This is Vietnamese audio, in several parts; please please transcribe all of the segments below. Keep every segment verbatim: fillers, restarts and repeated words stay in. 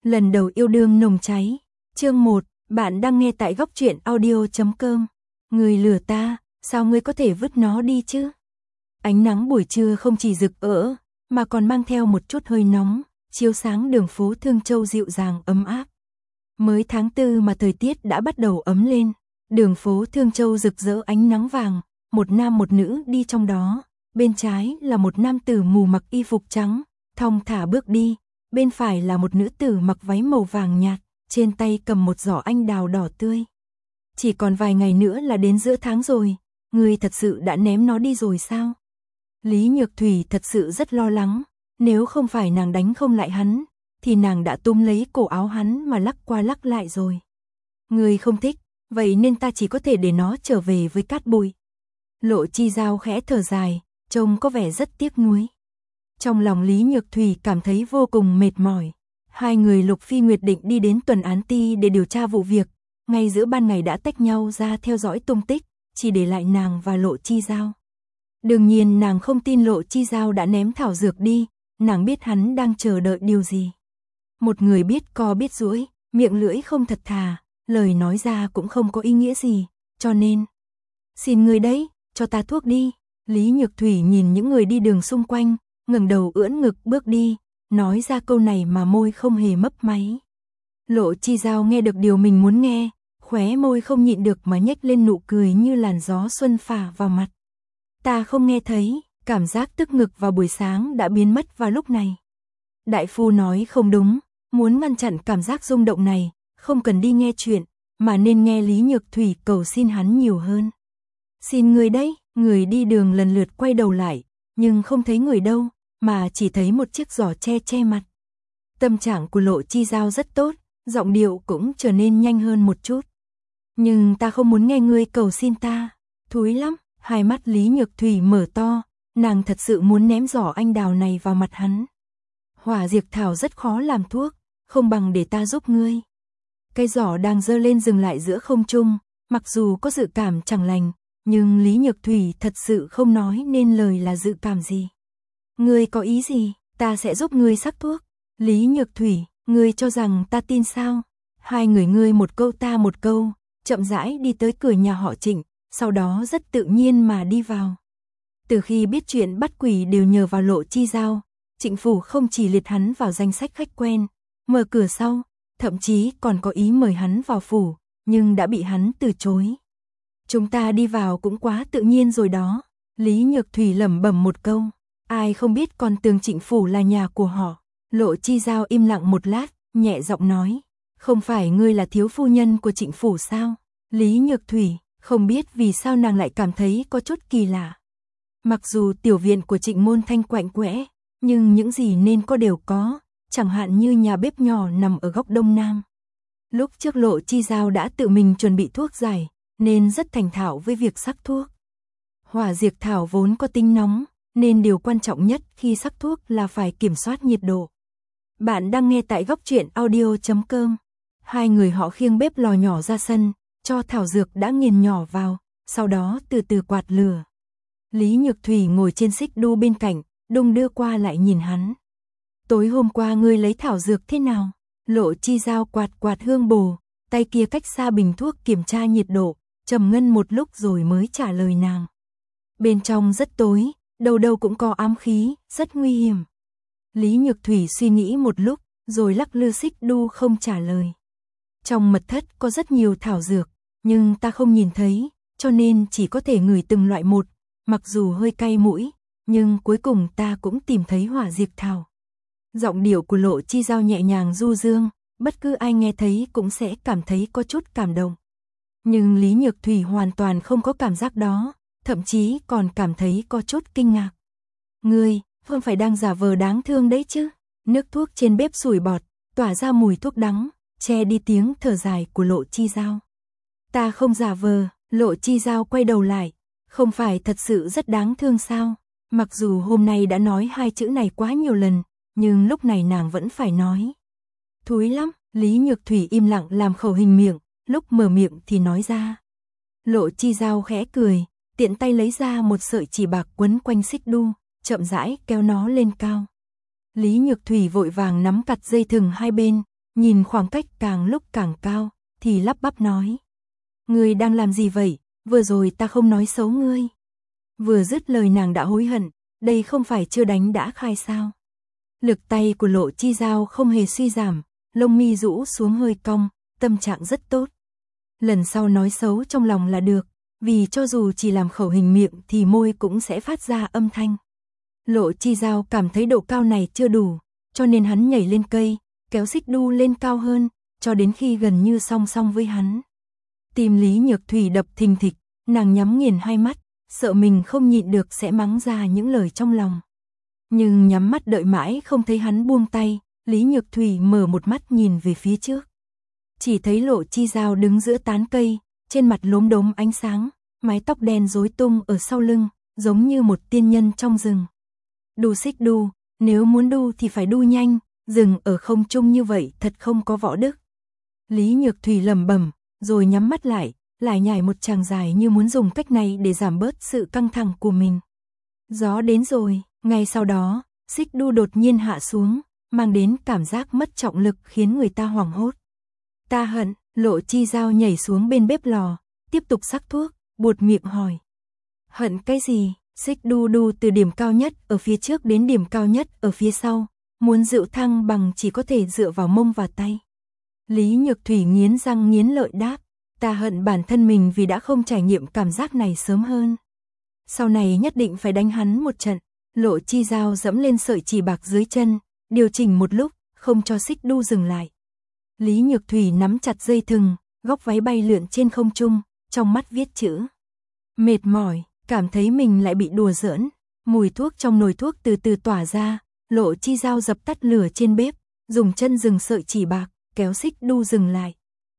Lần đầu yêu đương nồng cháy. Chương một, bạn đang nghe tại góc truyện audio chấm com. Người lừa ta, sao ngươi có thể vứt nó đi chứ? Ánh nắng buổi trưa không chỉ rực rỡ, mà còn mang theo một chút hơi nóng, chiếu sáng đường phố Thương Châu dịu dàng ấm áp. Mới tháng tư mà thời tiết đã bắt đầu ấm lên, đường phố Thương Châu rực rỡ ánh nắng vàng, một nam một nữ đi trong đó, bên trái là một nam tử mù mặc y phục trắng, thong thả bước đi, bên phải là một nữ tử mặc váy màu vàng nhạt, trên tay cầm một giỏ anh đào đỏ tươi. Chỉ còn vài ngày nữa là đến giữa tháng rồi, ngươi thật sự đã ném nó đi rồi sao? Lý Nhược Thủy thật sự rất lo lắng, nếu không phải nàng đánh không lại hắn, thì nàng đã túm lấy cổ áo hắn mà lắc qua lắc lại rồi. Ngươi không thích, vậy nên ta chỉ có thể để nó trở về với cát bụi. Lộ Chi Giao khẽ thở dài, trông có vẻ rất tiếc nuối. Trong lòng Lý Nhược Thủy cảm thấy vô cùng mệt mỏi. Hai người Lục Phi Nguyệt định đi đến tuần án ty để điều tra vụ việc, ngay giữa ban ngày đã tách nhau ra theo dõi tung tích, chỉ để lại nàng và Lộ Chi Giao. Đương nhiên nàng không tin Lộ Chi Giao đã ném thảo dược đi, nàng biết hắn đang chờ đợi điều gì. Một người biết co biết duỗi, miệng lưỡi không thật thà, lời nói ra cũng không có ý nghĩa gì, cho nên... Xin người đấy, cho ta thuốc đi. Lý Nhược Thủy nhìn những người đi đường xung quanh, ngẩng đầu ưỡn ngực bước đi, nói ra câu này mà môi không hề mấp máy. Lộ Chi Giao nghe được điều mình muốn nghe, khóe môi không nhịn được mà nhếch lên nụ cười như làn gió xuân phả vào mặt. Ta không nghe thấy, cảm giác tức ngực vào buổi sáng đã biến mất vào lúc này. Đại phu nói không đúng, muốn ngăn chặn cảm giác rung động này, không cần đi nghe chuyện, mà nên nghe Lý Nhược Thủy cầu xin hắn nhiều hơn. Xin người đấy, người đi đường lần lượt quay đầu lại, nhưng không thấy người đâu, mà chỉ thấy một chiếc giỏ che che mặt. Tâm trạng của Lộ Chi Giao rất tốt, giọng điệu cũng trở nên nhanh hơn một chút. Nhưng ta không muốn nghe ngươi cầu xin ta, thúi lắm. Hai mắt Lý Nhược Thủy mở to, nàng thật sự muốn ném giỏ anh đào này vào mặt hắn. Hỏa diệt thảo rất khó làm thuốc, không bằng để ta giúp ngươi. Cây giỏ đang giơ lên dừng lại giữa không trung, mặc dù có dự cảm chẳng lành, nhưng Lý Nhược Thủy thật sự không nói nên lời là dự cảm gì. Ngươi có ý gì, ta sẽ giúp ngươi sắc thuốc. Lý Nhược Thủy, ngươi cho rằng ta tin sao? Hai người ngươi một câu ta một câu, chậm rãi đi tới cửa nhà họ Trịnh, sau đó rất tự nhiên mà đi vào. Từ khi biết chuyện bắt quỷ đều nhờ vào Lộ Chi Giao, Trịnh phủ không chỉ liệt hắn vào danh sách khách quen, mở cửa sau, thậm chí còn có ý mời hắn vào phủ, nhưng đã bị hắn từ chối. Chúng ta đi vào cũng quá tự nhiên rồi đó. Lý Nhược Thủy lẩm bẩm một câu, ai không biết con tường Trịnh phủ là nhà của họ. Lộ Chi Giao im lặng một lát, nhẹ giọng nói, không phải ngươi là thiếu phu nhân của Trịnh phủ sao? Lý Nhược Thủy không biết vì sao nàng lại cảm thấy có chút kỳ lạ. Mặc dù tiểu viện của Trịnh Môn Thanh quạnh quẽ, nhưng những gì nên có đều có, chẳng hạn như nhà bếp nhỏ nằm ở góc đông nam. Lúc trước Lộ Chi Giao đã tự mình chuẩn bị thuốc giải, nên rất thành thạo với việc sắc thuốc. Hỏa diệt thảo vốn có tính nóng, nên điều quan trọng nhất khi sắc thuốc là phải kiểm soát nhiệt độ. Bạn đang nghe tại góc truyện audio chấm com. Hai người họ khiêng bếp lò nhỏ ra sân, cho thảo dược đã nghiền nhỏ vào, sau đó từ từ quạt lửa. Lý Nhược Thủy ngồi trên xích đu bên cạnh, đung đưa qua lại nhìn hắn. Tối hôm qua ngươi lấy thảo dược thế nào? Lộ Chi Giao quạt quạt hương bồ, tay kia cách xa bình thuốc kiểm tra nhiệt độ, trầm ngâm một lúc rồi mới trả lời nàng. Bên trong rất tối, đâu đâu cũng có ám khí, rất nguy hiểm. Lý Nhược Thủy suy nghĩ một lúc, rồi lắc lư xích đu không trả lời. Trong mật thất có rất nhiều thảo dược, nhưng ta không nhìn thấy, cho nên chỉ có thể ngửi từng loại một, mặc dù hơi cay mũi, nhưng cuối cùng ta cũng tìm thấy hỏa diệt thảo. Giọng điệu của Lộ Chi Giao nhẹ nhàng du dương, bất cứ ai nghe thấy cũng sẽ cảm thấy có chút cảm động. Nhưng Lý Nhược Thủy hoàn toàn không có cảm giác đó, thậm chí còn cảm thấy có chút kinh ngạc. Ngươi, không phải đang giả vờ đáng thương đấy chứ? Nước thuốc trên bếp sủi bọt, tỏa ra mùi thuốc đắng, che đi tiếng thở dài của Lộ Chi Giao. Ta không giả vờ. Lộ Chi Giao quay đầu lại, không phải thật sự rất đáng thương sao? Mặc dù hôm nay đã nói hai chữ này quá nhiều lần, nhưng lúc này nàng vẫn phải nói. Thúi lắm. Lý Nhược Thủy im lặng làm khẩu hình miệng, lúc mở miệng thì nói ra. Lộ Chi Giao khẽ cười, tiện tay lấy ra một sợi chỉ bạc quấn quanh xích đu, chậm rãi kéo nó lên cao. Lý Nhược Thủy vội vàng nắm chặt dây thừng hai bên, nhìn khoảng cách càng lúc càng cao, thì lắp bắp nói. Ngươi đang làm gì vậy, vừa rồi ta không nói xấu ngươi. Vừa dứt lời nàng đã hối hận, đây không phải chưa đánh đã khai sao. Lực tay của Lộ Chi Giao không hề suy giảm, lông mi rũ xuống hơi cong, tâm trạng rất tốt. Lần sau nói xấu trong lòng là được, vì cho dù chỉ làm khẩu hình miệng thì môi cũng sẽ phát ra âm thanh. Lộ Chi Giao cảm thấy độ cao này chưa đủ, cho nên hắn nhảy lên cây, kéo Xích Đu lên cao hơn, cho đến khi gần như song song với hắn. Tim Lý Nhược Thủy đập thình thịch, nàng nhắm nghiền hai mắt, sợ mình không nhịn được sẽ mắng ra những lời trong lòng. Nhưng nhắm mắt đợi mãi không thấy hắn buông tay, Lý Nhược Thủy mở một mắt nhìn về phía trước. Chỉ thấy Lộ Chi Giao đứng giữa tán cây, trên mặt lốm đốm ánh sáng, mái tóc đen rối tung ở sau lưng, giống như một tiên nhân trong rừng. Đu Xích Đu, nếu muốn đu thì phải đu nhanh, dừng ở không trung như vậy thật không có võ đức. Lý Nhược Thủy lẩm bẩm, rồi nhắm mắt lại, lại nhảy một tràng dài như muốn dùng cách này để giảm bớt sự căng thẳng của mình. Gió đến rồi, ngay sau đó, Xích Đu đột nhiên hạ xuống, mang đến cảm giác mất trọng lực khiến người ta hoảng hốt. Ta hận, Lộ Chi Giao nhảy xuống bên bếp lò, tiếp tục sắc thuốc, buột miệng hỏi. Hận cái gì? Xích Đu đu từ điểm cao nhất ở phía trước đến điểm cao nhất ở phía sau, muốn dịu thăng bằng chỉ có thể dựa vào mông và tay. Lý Nhược Thủy nghiến răng nghiến lợi đáp, ta hận bản thân mình vì đã không trải nghiệm cảm giác này sớm hơn. Sau này nhất định phải đánh hắn một trận. Lộ Chi Giao dẫm lên sợi chỉ bạc dưới chân, điều chỉnh một lúc, không cho Xích Đu dừng lại. Lý Nhược Thủy nắm chặt dây thừng, góc váy bay lượn trên không trung, trong mắt viết chữ. Mệt mỏi, cảm thấy mình lại bị đùa giỡn, mùi thuốc trong nồi thuốc từ từ tỏa ra, Lộ Chi Giao dập tắt lửa trên bếp, dùng chân dừng sợi chỉ bạc, kéo Xích Đu dừng lại.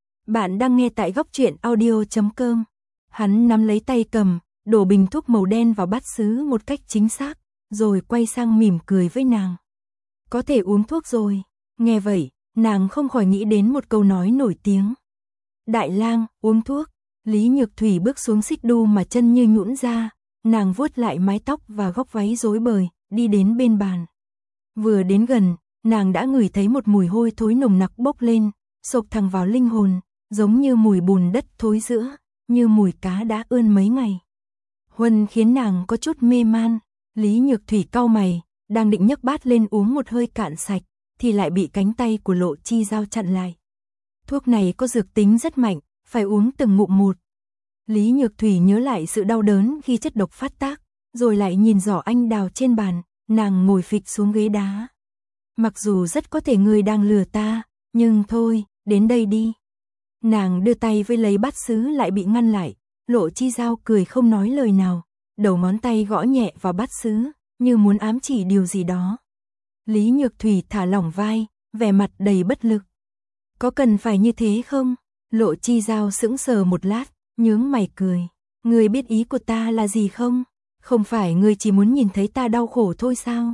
Bạn đang nghe tại góc truyện audio chấm com. Hắn nắm lấy tay cầm, đổ bình thuốc màu đen vào bát sứ một cách chính xác, rồi quay sang mỉm cười với nàng. Có thể uống thuốc rồi. Nghe vậy, nàng không khỏi nghĩ đến một câu nói nổi tiếng. Đại lang, uống thuốc. Lý Nhược Thủy bước xuống Xích Đu mà chân như nhũn ra, nàng vuốt lại mái tóc và góc váy rối bời, đi đến bên bàn. Vừa đến gần, nàng đã ngửi thấy một mùi hôi thối nồng nặc bốc lên, xộc thẳng vào linh hồn, giống như mùi bùn đất thối rữa, như mùi cá đã ươn mấy ngày. Huân khiến nàng có chút mê man. Lý Nhược Thủy cau mày, đang định nhấc bát lên uống một hơi cạn sạch, thì lại bị cánh tay của Lộ Chi Giao chặn lại. Thuốc này có dược tính rất mạnh, phải uống từng ngụm một. Lý Nhược Thủy nhớ lại sự đau đớn khi chất độc phát tác, rồi lại nhìn giỏ anh đào trên bàn, nàng ngồi phịch xuống ghế đá. Mặc dù rất có thể ngươi đang lừa ta, nhưng thôi, đến đây đi. Nàng đưa tay với lấy bát sứ lại bị ngăn lại, Lộ Chi Giao cười không nói lời nào, đầu ngón tay gõ nhẹ vào bát sứ, như muốn ám chỉ điều gì đó. Lý Nhược Thủy thả lỏng vai, vẻ mặt đầy bất lực. Có cần phải như thế không? Lộ Chi Giao sững sờ một lát, nhướng mày cười. Ngươi biết ý của ta là gì không? Không phải ngươi chỉ muốn nhìn thấy ta đau khổ thôi sao?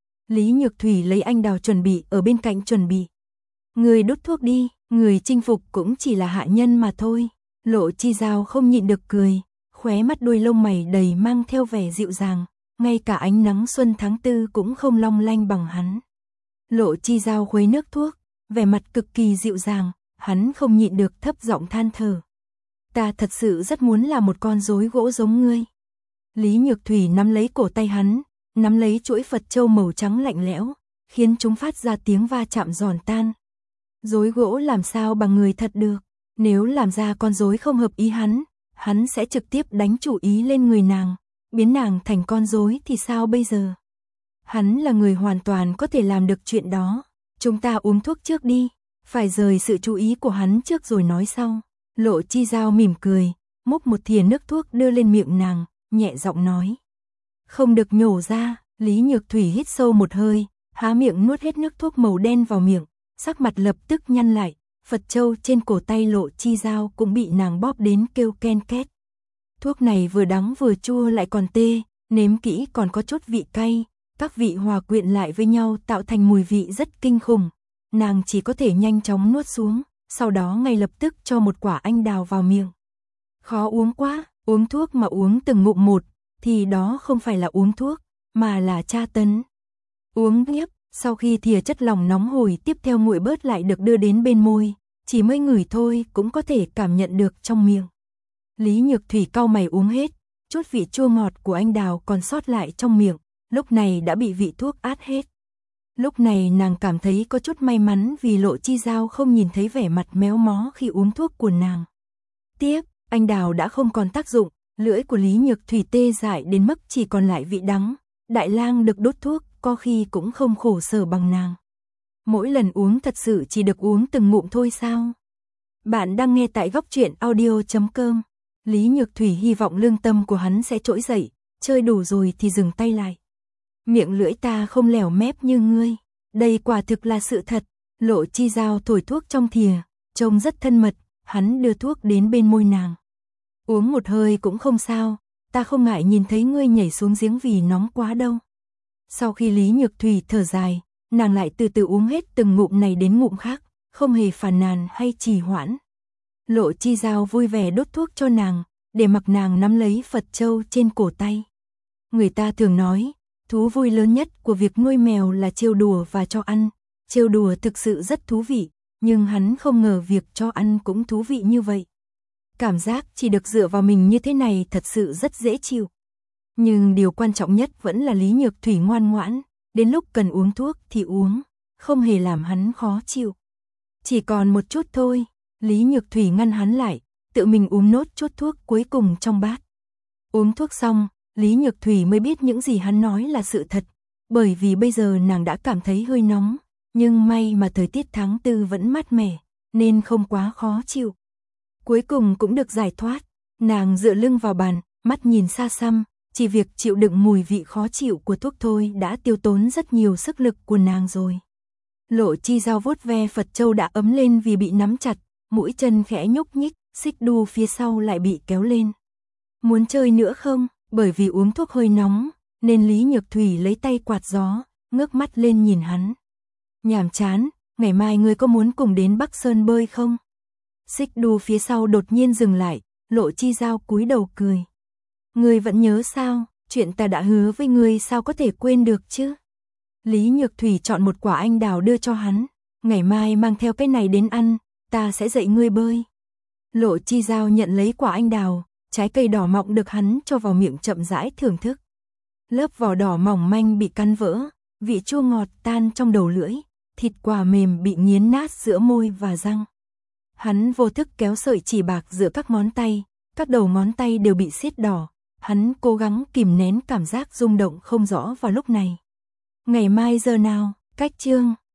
Lý Nhược Thủy lấy anh đào chuẩn bị ở bên cạnh chuẩn bị. Ngươi đút thuốc đi, người chinh phục cũng chỉ là hạ nhân mà thôi. Lộ Chi Giao không nhịn được cười, khóe mắt đuôi lông mày đầy mang theo vẻ dịu dàng, ngay cả ánh nắng xuân tháng tư cũng không long lanh bằng hắn. Lộ Chi Giao khuấy nước thuốc, vẻ mặt cực kỳ dịu dàng, hắn không nhịn được thấp giọng than thở. Ta thật sự rất muốn là một con rối gỗ giống ngươi. Lý Nhược Thủy nắm lấy cổ tay hắn, nắm lấy chuỗi Phật châu màu trắng lạnh lẽo, khiến chúng phát ra tiếng va chạm giòn tan. Rối gỗ làm sao bằng người thật được, nếu làm ra con rối không hợp ý hắn, hắn sẽ trực tiếp đánh chủ ý lên người nàng, biến nàng thành con rối thì sao bây giờ? Hắn là người hoàn toàn có thể làm được chuyện đó. Chúng ta uống thuốc trước đi, phải rời sự chú ý của hắn trước rồi nói sau. Lộ Chi Giao mỉm cười, múc một thìa nước thuốc đưa lên miệng nàng, nhẹ giọng nói. Không được nhổ ra. Lý Nhược Thủy hít sâu một hơi, há miệng nuốt hết nước thuốc màu đen vào miệng, sắc mặt lập tức nhăn lại. Phật châu trên cổ tay Lộ Chi Giao cũng bị nàng bóp đến kêu ken két. Thuốc này vừa đắng vừa chua lại còn tê, nếm kỹ còn có chút vị cay, các vị hòa quyện lại với nhau tạo thành mùi vị rất kinh khủng. Nàng chỉ có thể nhanh chóng nuốt xuống, sau đó ngay lập tức cho một quả anh đào vào miệng. Khó uống quá, uống thuốc mà uống từng ngụm một, thì đó không phải là uống thuốc, mà là tra tấn. Uống tiếp, Sau khi thìa chất lỏng nóng hổi tiếp theo nguội bớt lại được đưa đến bên môi, chỉ mới ngửi thôi cũng có thể cảm nhận được trong miệng. Lý Nhược Thủy cau mày uống hết, chút vị chua ngọt của anh đào còn sót lại trong miệng, lúc này đã bị vị thuốc át hết. Lúc này nàng cảm thấy có chút may mắn vì Lộ Chi Giao không nhìn thấy vẻ mặt méo mó khi uống thuốc của nàng. Tiếp, anh đào đã không còn tác dụng, lưỡi của Lý Nhược Thủy tê dại đến mức chỉ còn lại vị đắng. Đại lang được đốt thuốc, có khi cũng không khổ sở bằng nàng. Mỗi lần uống thật sự chỉ được uống từng ngụm thôi sao? Bạn đang nghe tại góc truyện audio chấm com. Lý Nhược Thủy hy vọng lương tâm của hắn sẽ trỗi dậy, chơi đủ rồi thì dừng tay lại. Miệng lưỡi ta không lèo mép như ngươi, đây quả thực là sự thật. Lộ Chi Giao thổi thuốc trong thìa, trông rất thân mật, hắn đưa thuốc đến bên môi nàng. Uống một hơi cũng không sao, ta không ngại nhìn thấy ngươi nhảy xuống giếng vì nóng quá đâu. Sau khi Lý Nhược Thủy thở dài, nàng lại từ từ uống hết từng ngụm này đến ngụm khác, không hề phàn nàn hay trì hoãn. Lộ Chi Giao vui vẻ đốt thuốc cho nàng, để mặc nàng nắm lấy Phật châu trên cổ tay. Người ta thường nói, thú vui lớn nhất của việc nuôi mèo là trêu đùa và cho ăn. Trêu đùa thực sự rất thú vị, nhưng hắn không ngờ việc cho ăn cũng thú vị như vậy. Cảm giác chỉ được dựa vào mình như thế này thật sự rất dễ chịu. Nhưng điều quan trọng nhất vẫn là Lý Nhược Thủy ngoan ngoãn, đến lúc cần uống thuốc thì uống, không hề làm hắn khó chịu. Chỉ còn một chút thôi, Lý Nhược Thủy ngăn hắn lại, tự mình uống nốt chút thuốc cuối cùng trong bát. Uống thuốc xong, Lý Nhược Thủy mới biết những gì hắn nói là sự thật, bởi vì bây giờ nàng đã cảm thấy hơi nóng, nhưng may mà thời tiết tháng tư vẫn mát mẻ, nên không quá khó chịu. Cuối cùng cũng được giải thoát, nàng dựa lưng vào bàn, mắt nhìn xa xăm, chỉ việc chịu đựng mùi vị khó chịu của thuốc thôi đã tiêu tốn rất nhiều sức lực của nàng rồi. Lộ Chi Giao vuốt ve Phật châu đã ấm lên vì bị nắm chặt, mũi chân khẽ nhúc nhích, xích đu phía sau lại bị kéo lên. Muốn chơi nữa không? Bởi vì uống thuốc hơi nóng, nên Lý Nhược Thủy lấy tay quạt gió, ngước mắt lên nhìn hắn. Nhàm chán, ngày mai ngươi có muốn cùng đến Bắc Sơn bơi không? Xích đu phía sau đột nhiên dừng lại, Lộ Chi Giao cúi đầu cười. Ngươi vẫn nhớ sao, chuyện ta đã hứa với ngươi sao có thể quên được chứ? Lý Nhược Thủy chọn một quả anh đào đưa cho hắn, ngày mai mang theo cái này đến ăn, ta sẽ dạy ngươi bơi. Lộ Chi Giao nhận lấy quả anh đào, trái cây đỏ mọng được hắn cho vào miệng chậm rãi thưởng thức. Lớp vỏ đỏ mỏng manh bị cắn vỡ, vị chua ngọt tan trong đầu lưỡi, thịt quả mềm bị nghiến nát giữa môi và răng. Hắn vô thức kéo sợi chỉ bạc giữa các ngón tay, các đầu ngón tay đều bị siết đỏ, hắn cố gắng kìm nén cảm giác rung động không rõ vào lúc này. Ngày mai giờ nào, cách chương